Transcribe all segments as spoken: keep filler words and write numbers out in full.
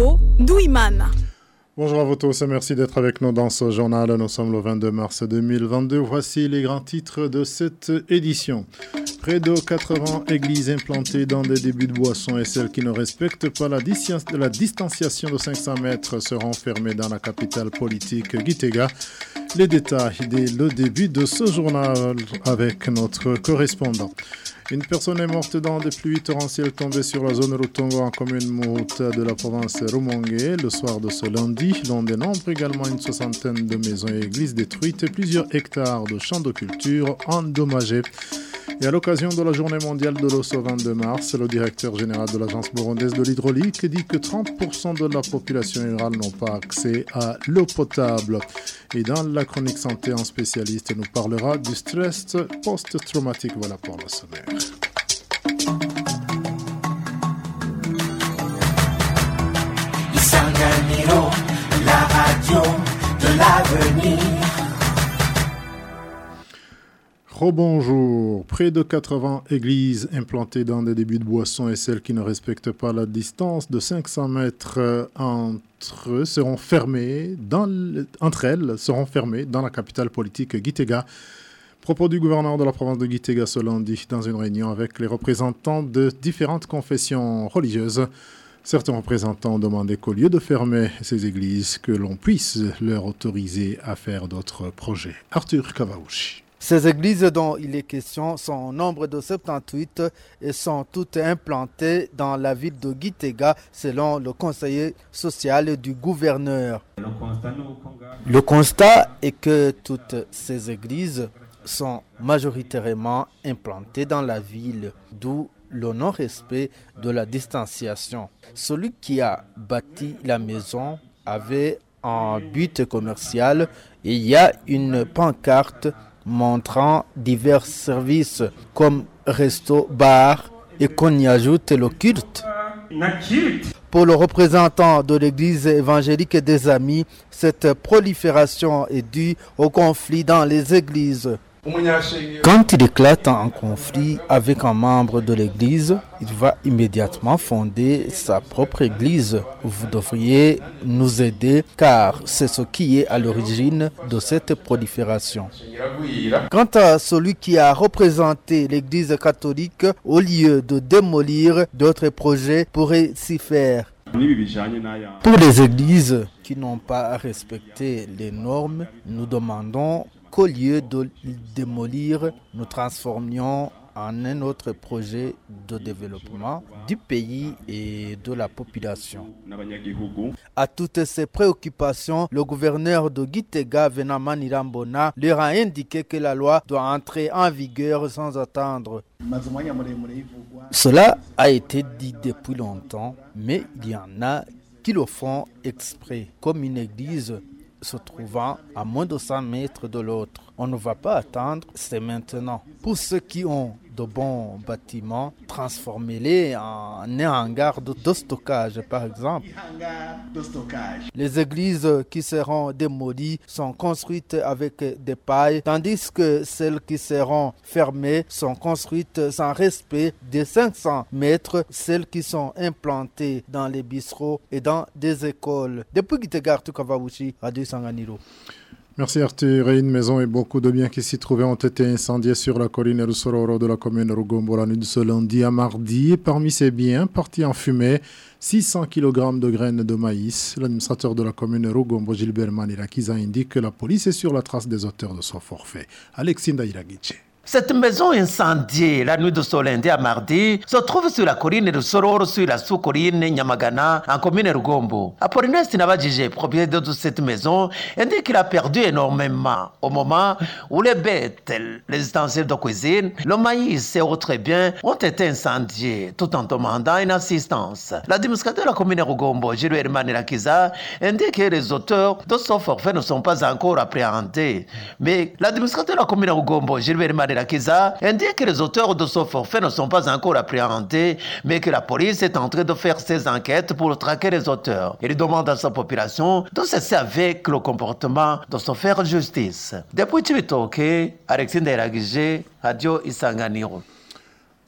Bosco Douimana. Bonjour à vous tous et merci d'être avec nous dans ce journal. Nous sommes le vingt-deux mars deux mille vingt-deux. Voici les grands titres de cette édition. Près de quatre-vingts églises implantées dans des débits de boissons et celles qui ne respectent pas la, dis- la distanciation de cinq cents mètres seront fermées dans la capitale politique Gitega. Les détails dès le début de ce journal avec notre correspondant. Une personne est morte dans des pluies torrentielles tombées sur la zone Rutongo en commune Mout de la province Rumongue le soir de ce lundi. L'on dénombre également une soixantaine de maisons et églises détruites et plusieurs hectares de champs de culture endommagés. Et à l'occasion de la journée mondiale de l'eau ce vingt-deux mars, le directeur général de l'agence burundaise de l'hydraulique dit que trente pour cent de la population rurale n'ont pas accès à l'eau potable. Et dans la chronique santé, un spécialiste nous parlera du stress post-traumatique. Voilà pour le sommaire. Isanganiro, la radio de l'avenir. Rebonjour. Près de quatre-vingts églises implantées dans des débits de boissons et celles qui ne respectent pas la distance de cinq cents mètres entre eux seront fermées dans le, entre elles seront fermées dans la capitale politique Gitega. Propos du gouverneur de la province de Gitega ce lundi dans une réunion avec les représentants de différentes confessions religieuses. Certains représentants ont demandé qu'au lieu de fermer ces églises, que l'on puisse leur autoriser à faire d'autres projets. Arthur Kavaouchi. Ces églises dont il est question sont au nombre de soixante-dix-huit et sont toutes implantées dans la ville de Gitega selon le conseiller social du gouverneur. Le constat est que toutes ces églises sont majoritairement implantées dans la ville, d'où le non-respect de la distanciation. Celui qui a bâti la maison avait un but commercial et il y a une pancarte montrant divers services comme resto, bar et qu'on y ajoute le culte. Pour le représentant de l'église évangélique des Amis, cette prolifération est due au conflit dans les églises. Quand il éclate un conflit avec un membre de l'église, il va immédiatement fonder sa propre église. Vous devriez nous aider car c'est ce qui est à l'origine de cette prolifération. Quant à celui qui a représenté l'église catholique, au lieu de démolir, d'autres projets pourraient s'y faire. Pour les églises qui n'ont pas respecté les normes, nous demandons qu'au lieu de démolir, nous transformions en un autre projet de développement du pays et de la population. À toutes ces préoccupations, le gouverneur de Gitega, Venama Nirambona, leur a indiqué que la loi doit entrer en vigueur sans attendre. Cela a été dit depuis longtemps, mais il y en a qui le font exprès, comme une église se trouvant à moins de cent mètres de l'autre. On ne va pas attendre, c'est maintenant. Pour ceux qui ont de bons bâtiments, transformez-les en un hangar de, de stockage, par exemple. Les églises qui seront démolies sont construites avec des pailles, tandis que celles qui seront fermées sont construites sans respect des cinq cents mètres, celles qui sont implantées dans les bistrots et dans des écoles. Depuis Gitega, Arthur Kavaouchi, Radio Isanganiro. Merci Arthur. Et une maison et beaucoup de biens qui s'y trouvaient ont été incendiés sur la colline Rusororo de la commune Rugombo la nuit de ce lundi à mardi. Et parmi ces biens, partis en fumée, six cents kilogrammes de graines de maïs. L'administrateur de la commune Rugombo, Gilbert Manirakiza, indique que la police est sur la trace des auteurs de ce forfait. Alexinda Iragice. Cette maison incendiée la nuit de ce lundi à mardi se trouve sur la colline de Sororo, sur la sous-colline Nyamagana, en commune Rugombo. Apollinaire Sinabadjije, propriétaire de cette maison, indique qu'il a perdu énormément au moment où les bêtes, les ustensiles de cuisine, le maïs et autres biens ont été incendiés, tout en demandant une assistance. L'administrateur de la commune Rugombo, Gilbert Manirakiza, indique que les auteurs de ce forfait ne sont pas encore appréhendés. Mais l'administrateur de la commune Rugombo, Gilbert Manirakiza, indique que les auteurs de ce forfait ne sont pas encore appréhendés, mais que la police est en train de faire ses enquêtes pour traquer les auteurs. Il demande à sa population de cesser avec le comportement de se faire justice. Depuis Chibitoke, Alexis Nderagije, Radio Isanganiro.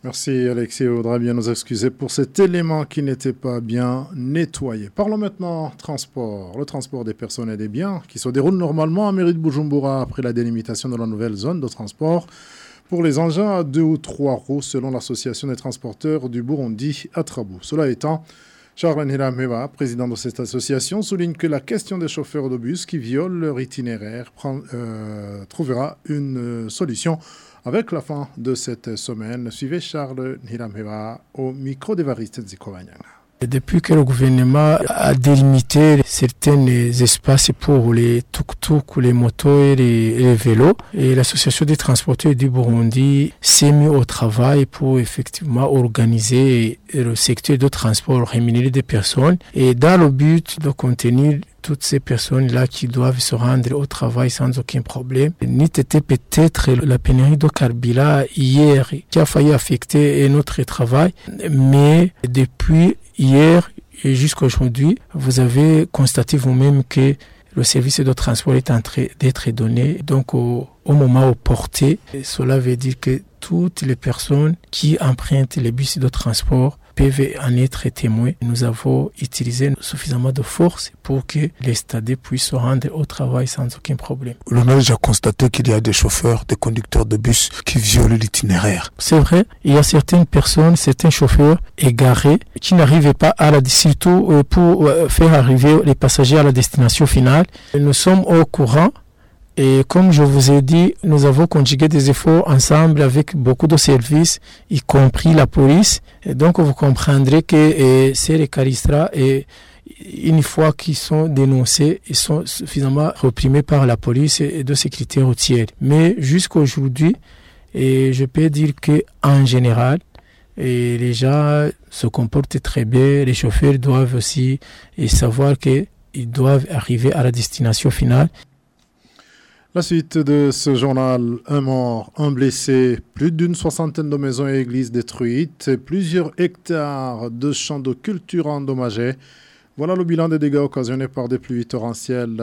Merci Alexis, on voudra bien nous excuser pour cet élément qui n'était pas bien nettoyé. Parlons maintenant transport. Le transport des personnes et des biens qui se déroule normalement à mairie de Bujumbura après la délimitation de la nouvelle zone de transport pour les engins à deux ou trois roues selon l'association des transporteurs du Burundi à Trabou. Cela étant, Charles Nhirameva, président de cette association, souligne que la question des chauffeurs de bus qui violent leur itinéraire prend, euh, trouvera une solution avec la fin de cette semaine. Suivez Charles Nhirameva au micro d'Evariste Nzikovanyana. Depuis que le gouvernement a délimité certains espaces pour les tuk-tuk, les motos et les, et les vélos, et l'association des transporteurs du Burundi s'est mise au travail pour effectivement organiser le secteur de transport rémunéré des personnes et dans le but de contenir toutes ces personnes-là qui doivent se rendre au travail sans aucun problème. N'était peut-être la pénurie de carburant hier qui a failli affecter notre travail, mais depuis hier et jusqu'à aujourd'hui, vous avez constaté vous-même que le service de transport est en train d'être donné, donc au, au moment opportun. Et cela veut dire que toutes les personnes qui empruntent les bus de transport peuvent en être témoins. Nous avons utilisé suffisamment de force pour que les stadiers puissent se rendre au travail sans aucun problème. L'on a déjà constaté qu'il y a des chauffeurs, des conducteurs de bus qui violent l'itinéraire. C'est vrai, il y a certaines personnes, certains chauffeurs égarés qui n'arrivent pas à la surtout pour faire arriver les passagers à la destination finale. Nous sommes au courant. Et comme je vous ai dit, nous avons conjugué des efforts ensemble avec beaucoup de services, y compris la police. Et donc, vous comprendrez que et, ces récaristras, et une fois qu'ils sont dénoncés, ils sont suffisamment réprimés par la police et de sécurité routière. Mais jusqu'à aujourd'hui, et je peux dire qu'en général, et les gens se comportent très bien. Les chauffeurs doivent aussi et savoir qu'ils doivent arriver à la destination finale. La suite de ce journal, un mort, un blessé, plus d'une soixantaine de maisons et églises détruites, plusieurs hectares de champs de culture endommagés. Voilà le bilan des dégâts occasionnés par des pluies torrentielles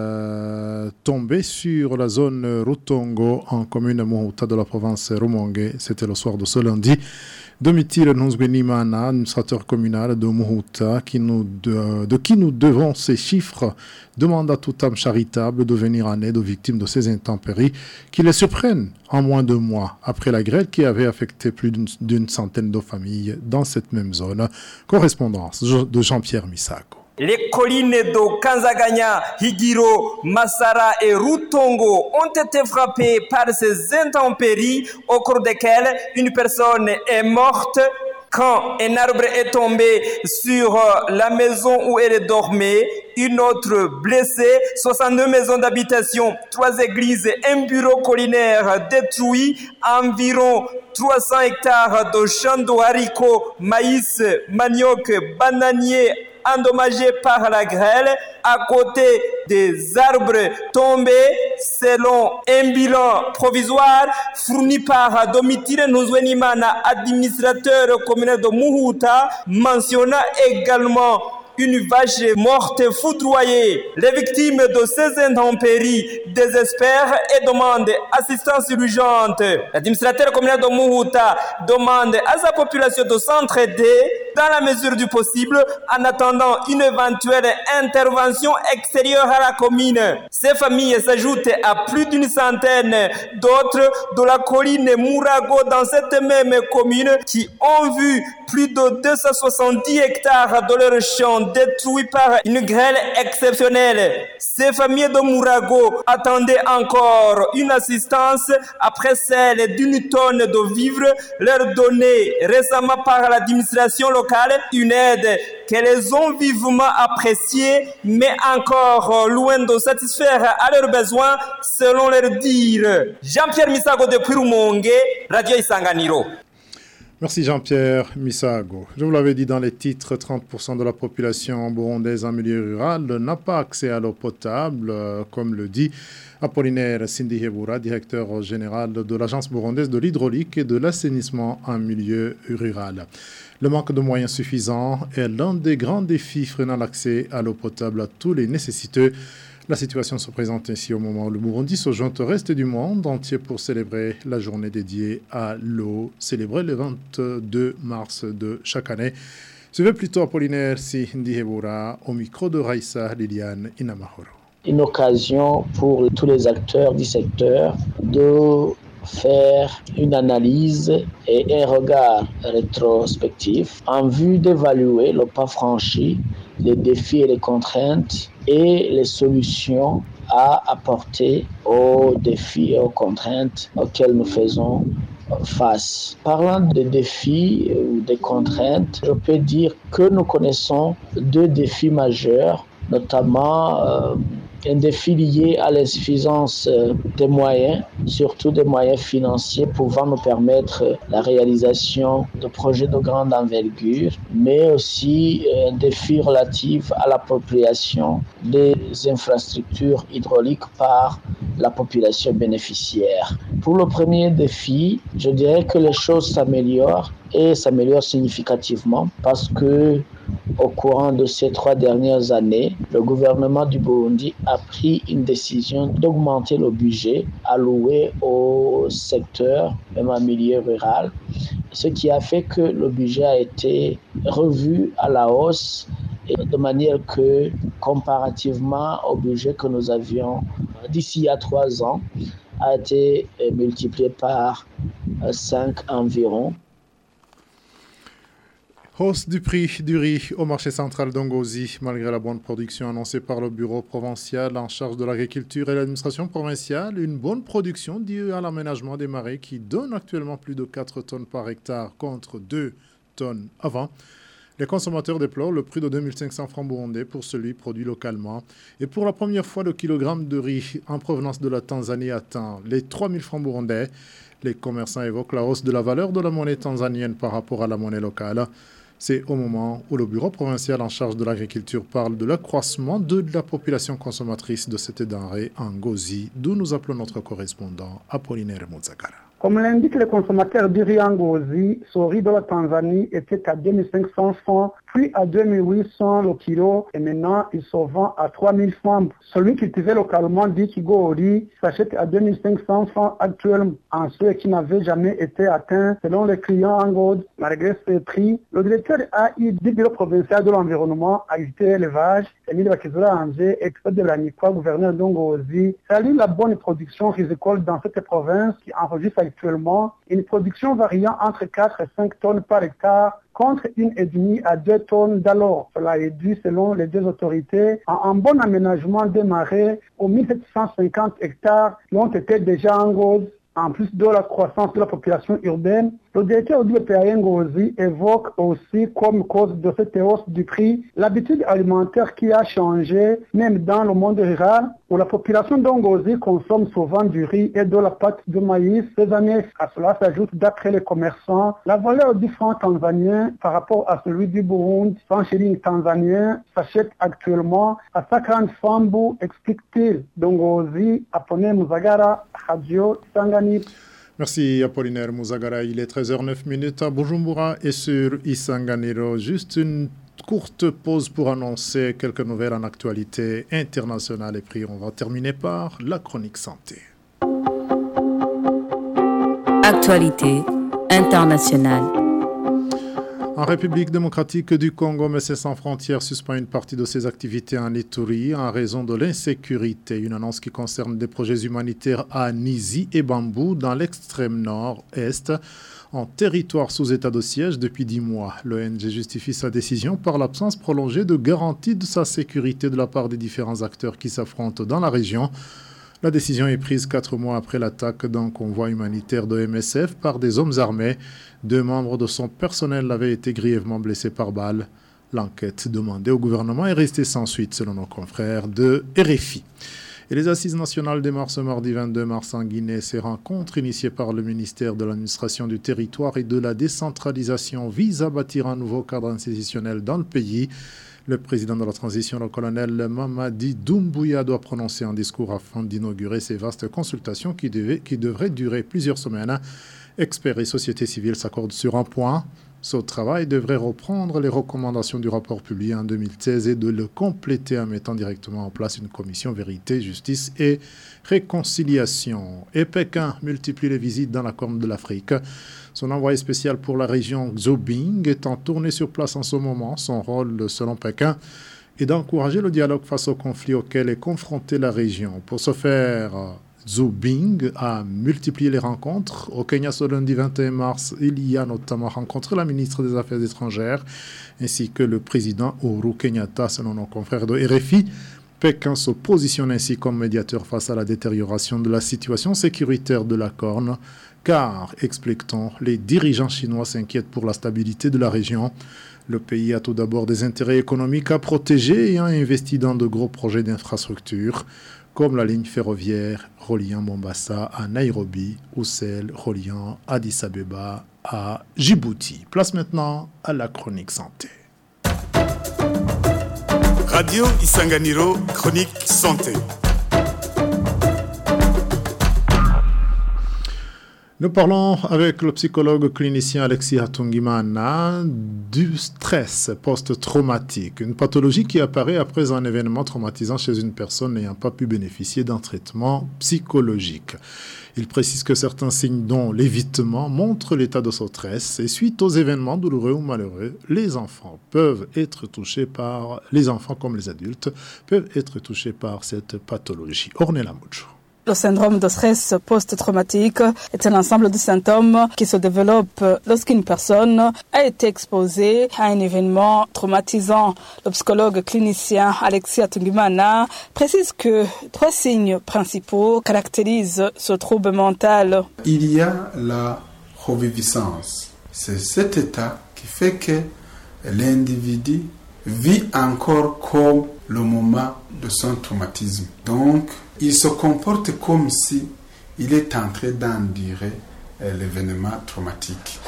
euh, tombées sur la zone Rutongo en commune Muhuta de la province Rumonge. C'était le soir de ce lundi. Domitil Nuzwenimana, administrateur communal de Muhuta, qui nous de, de qui nous devons ces chiffres, demande à toute âme charitable de venir en aide aux victimes de ces intempéries qui les surprennent en moins de mois après la grêle qui avait affecté plus d'une, d'une centaine de familles dans cette même zone. Correspondance de Jean-Pierre Misago. Les collines de Kanzaganya, Higiro, Masara et Rutongo ont été frappées par ces intempéries au cours desquelles une personne est morte quand un arbre est tombé sur la maison où elle dormait, une autre blessée, soixante-deux maisons d'habitation, trois églises et un bureau collinaire détruits, environ trois cents hectares de champs de haricots, maïs, manioc, bananiers, endommagés par la grêle, à côté des arbres tombés, selon un bilan provisoire fourni par Domitile Nuzwenimana, administrateur communal de Muhuta, mentionna également une vache morte foudroyée. Les victimes de ces intempéries désespèrent et demandent assistance urgente. L'administrateur communal de Muhuta demande à sa population de s'entraider dans la mesure du possible en attendant une éventuelle intervention extérieure à la commune. Ces familles s'ajoutent à plus d'une centaine d'autres de la colline Mourago dans cette même commune qui ont vu plus de deux cent soixante-dix hectares de leurs champs détruits par une grêle exceptionnelle. Ces familles de Mourago attendaient encore une assistance après celle d'une tonne de vivres leur donnée récemment par l'administration locale, une aide qu'elles ont vivement appréciée, mais encore loin de satisfaire à leurs besoins selon leur dire. Jean-Pierre Misago depuis Rumonge, Radio Isanganiro. Merci Jean-Pierre Misago. Je vous l'avais dit dans les titres, trente pour cent de la population burundaise en milieu rural n'a pas accès à l'eau potable, comme le dit Apollinaire Sindihebura, directeur général de l'Agence burundaise de l'hydraulique et de l'assainissement en milieu rural. Le manque de moyens suffisants est l'un des grands défis freinant l'accès à l'eau potable à tous les nécessiteux. La situation se présente ainsi au moment où le Burundi se joint au reste du monde entier pour célébrer la journée dédiée à l'eau, célébrée le vingt-deux mars de chaque année. Suivez plutôt Apollinaire Si Ndihebura au micro de Raissa Liliane Inamahoro. Une occasion pour tous les acteurs du secteur de faire une analyse et un regard rétrospectif en vue d'évaluer le pas franchi, les défis et les contraintes et les solutions à apporter aux défis et aux contraintes auxquelles nous faisons face. Parlant des défis ou des contraintes, je peux dire que nous connaissons deux défis majeurs, notamment euh, un défi lié à l'insuffisance des moyens, surtout des moyens financiers pouvant nous permettre la réalisation de projets de grande envergure, mais aussi un défi relatif à l'appropriation des infrastructures hydrauliques par la population bénéficiaire. Pour le premier défi, je dirais que les choses s'améliorent et s'améliorent significativement parce que au courant de ces trois dernières années, le gouvernement du Burundi a pris une décision d'augmenter le budget alloué au secteur, même en milieu rural, ce qui a fait que le budget a été revu à la hausse et de manière que, comparativement au budget que nous avions d'ici à trois ans, a été multiplié par cinq environ. Hausse du prix du riz au marché central d'Ongozi, malgré la bonne production annoncée par le bureau provincial en charge de l'agriculture et l'administration provinciale. Une bonne production due à l'aménagement des marais qui donne actuellement plus de quatre tonnes par hectare contre deux tonnes avant. Les consommateurs déplorent le prix de deux mille cinq cents francs burundais pour celui produit localement. Et pour la première fois, le kilogramme de riz en provenance de la Tanzanie atteint les trois mille francs burundais. Les commerçants évoquent la hausse de la valeur de la monnaie tanzanienne par rapport à la monnaie locale. C'est au moment où le bureau provincial en charge de l'agriculture parle de l'accroissement de la population consommatrice de cette denrée en Ngozi, d'où nous appelons notre correspondant Apollinaire Muzagara. Comme l'indique le consommateur du riz en Ngozi, ce riz de la Tanzanie était à deux mille cinq cents francs, puis à deux mille huit cents le kilo, et maintenant il se vend à trois mille francs. Celui cultivé localement dit Kigori s'achète à deux mille cinq cents francs actuellement, en ce qui n'avait jamais été atteint selon les clients en Ngozi. Malgré ce prix, le directeur A I du bureau provincial de l'environnement, agriculture et élevage, Emile Bakizura Angé, expert de la Niqua, gouverneur d'Ongozi, salue la bonne production rizicole dans cette province qui enregistre actuellement une production variant entre quatre et cinq tonnes par hectare contre une et demie à deux tonnes d'alors. Cela est dû, selon les deux autorités, à un bon aménagement des marais aux mille sept cent cinquante hectares qui ont été déjà en Ngozi. En plus de la croissance de la population urbaine, le directeur du P A Ngozi évoque aussi comme cause de cette hausse du prix l'habitude alimentaire qui a changé, même dans le monde rural, où la population d'Ongozi consomme souvent du riz et de la pâte de maïs. Ces années, à cela s'ajoute, d'après les commerçants, la valeur du franc tanzanien par rapport à celui du Burundi. cent shillings tanzaniens s'achète actuellement à cinquante fambu, explique-t-il. D'Ongozi, Apollinaire Muzagara, Radio Isangani. Merci Apollinaire Muzagara. Il est treize heures neuf à Bujumbura et sur Isanganiro. Juste une courte pause pour annoncer quelques nouvelles en actualité internationale et puis on va terminer par la chronique santé. Actualité internationale. En République démocratique du Congo, Médecins sans frontières suspend une partie de ses activités en Ituri en raison de l'insécurité. Une annonce qui concerne des projets humanitaires à Nizi et Bambou dans l'extrême nord-est, en territoire sous état de siège depuis dix mois. L'O N G justifie sa décision par l'absence prolongée de garantie de sa sécurité de la part des différents acteurs qui s'affrontent dans la région. La décision est prise quatre mois après l'attaque d'un convoi humanitaire de M S F par des hommes armés. Deux membres de son personnel avaient été grièvement blessés par balle. L'enquête demandée au gouvernement est restée sans suite, selon nos confrères de R F I. Et les Assises nationales démarrent ce mardi vingt-deux mars en Guinée. Ces rencontres initiées par le ministère de l'administration du territoire et de la décentralisation visent à bâtir un nouveau cadre institutionnel dans le pays. Le président de la transition, le colonel Mamadi Doumbouya, doit prononcer un discours afin d'inaugurer ces vastes consultations qui, devaient, qui devraient durer plusieurs semaines. Experts et société civile s'accordent sur un point. Ce travail devrait reprendre les recommandations du rapport publié en deux mille seize et de le compléter en mettant directement en place une commission vérité, justice et réconciliation. Et Pékin multiplie les visites dans la Corne de l'Afrique. Son envoyé spécial pour la région Zhou Bing est en tournée sur place en ce moment. Son rôle, selon Pékin, est d'encourager le dialogue face aux conflits auxquels est confrontée la région. Pour ce faire, Zhou Bing a multiplié les rencontres. Au Kenya, ce lundi vingt et un mars, il y a notamment rencontré la ministre des Affaires étrangères ainsi que le président Uhuru Kenyatta, selon nos confrères de R F I. Pékin se positionne ainsi comme médiateur face à la détérioration de la situation sécuritaire de la Corne, car, explique-t-on, les dirigeants chinois s'inquiètent pour la stabilité de la région. Le pays a tout d'abord des intérêts économiques à protéger et a investi dans de gros projets d'infrastructure, comme la ligne ferroviaire reliant Mombasa à Nairobi ou celle reliant Addis Abeba à Djibouti. Place maintenant à la chronique santé. Radio Isanganiro, chronique santé. Nous parlons avec le psychologue clinicien Alexis Hatungimana du stress post-traumatique, une pathologie qui apparaît après un événement traumatisant chez une personne n'ayant pas pu bénéficier d'un traitement psychologique. Il précise que certains signes dont l'évitement montrent l'état de ce stress et suite aux événements douloureux ou malheureux, les enfants peuvent être touchés par, les enfants comme les adultes peuvent être touchés par cette pathologie. Ornella Mucho. Le syndrome de stress post-traumatique est un ensemble de symptômes qui se développent lorsqu'une personne a été exposée à un événement traumatisant. Le psychologue clinicien Alexis Hatungimana précise que trois signes principaux caractérisent ce trouble mental. Il y a la reviviscence. C'est cet état qui fait que l'individu vit encore comme le moment de son traumatisme. Donc, il se comporte comme si il est en train d'endurer l'événement traumatique.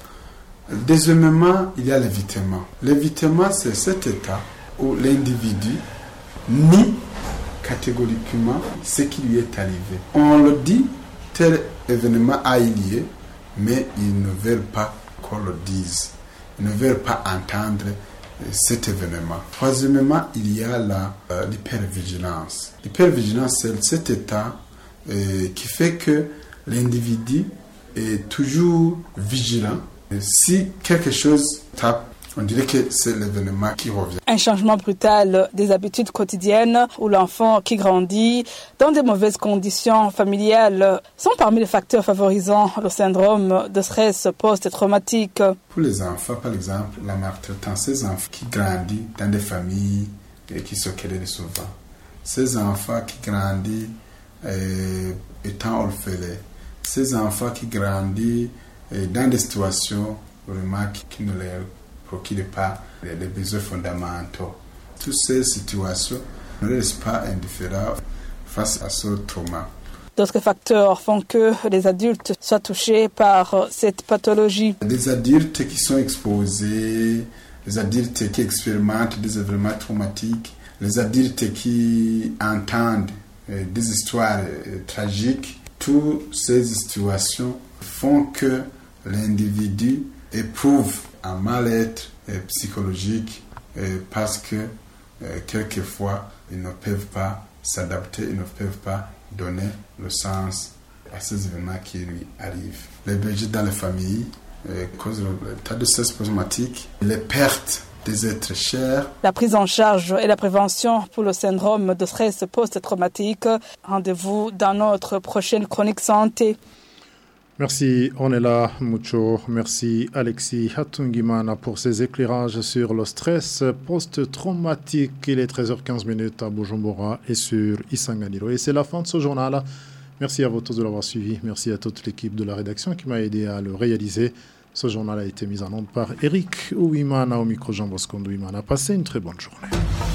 Deuxièmement, il y a l'évitement. L'évitement, c'est cet état où l'individu nie catégoriquement ce qui lui est arrivé. On le dit, tel événement a eu lieu, mais ils ne veulent pas qu'on le dise. Ils ne veulent pas entendre cet événement. Troisièmement, il y a la, euh, l'hypervigilance. L'hypervigilance, c'est cet état euh, qui fait que l'individu est toujours vigilant. Et si quelque chose tape, on dirait que c'est l'événement qui revient. Un changement brutal des habitudes quotidiennes où l'enfant qui grandit dans de mauvaises conditions familiales sont parmi les facteurs favorisant le syndrome de stress post-traumatique. Pour les enfants, par exemple, la maltraitance, ces enfants qui grandissent dans des familles qui se querellent souvent, ces enfants qui grandissent euh, étant orphelins, ces enfants qui grandissent euh, dans des situations vraiment qui ne les procurent pas les besoins fondamentaux. Toutes ces situations ne restent pas indifférents face à ce trauma. D'autres facteurs font que les adultes soient touchés par cette pathologie. Des adultes qui sont exposés, les adultes qui expérimentent des événements traumatiques, les adultes qui entendent des histoires tragiques, toutes ces situations font que l'individu éprouve un mal-être psychologique parce que quelquefois ils ne peuvent pas s'adapter, ils ne peuvent pas donner le sens à ces événements qui lui arrivent. Les bergers dans les familles, cause de l'état de stress post-traumatique, les pertes des êtres chers. La prise en charge et la prévention pour le syndrome de stress post-traumatique. Rendez-vous dans notre prochaine chronique santé. Merci Ornella Mucho, merci Alexis Hatungimana pour ces éclairages sur le stress post-traumatique. Il est treize heures quinze à Bujumbura et sur Isanganiro. Et c'est la fin de ce journal. Merci à vous tous de l'avoir suivi. Merci à toute l'équipe de la rédaction qui m'a aidé à le réaliser. Ce journal a été mis en onde par Eric Ouimana au micro Jean Bosco Ouimana. Passez une très bonne journée.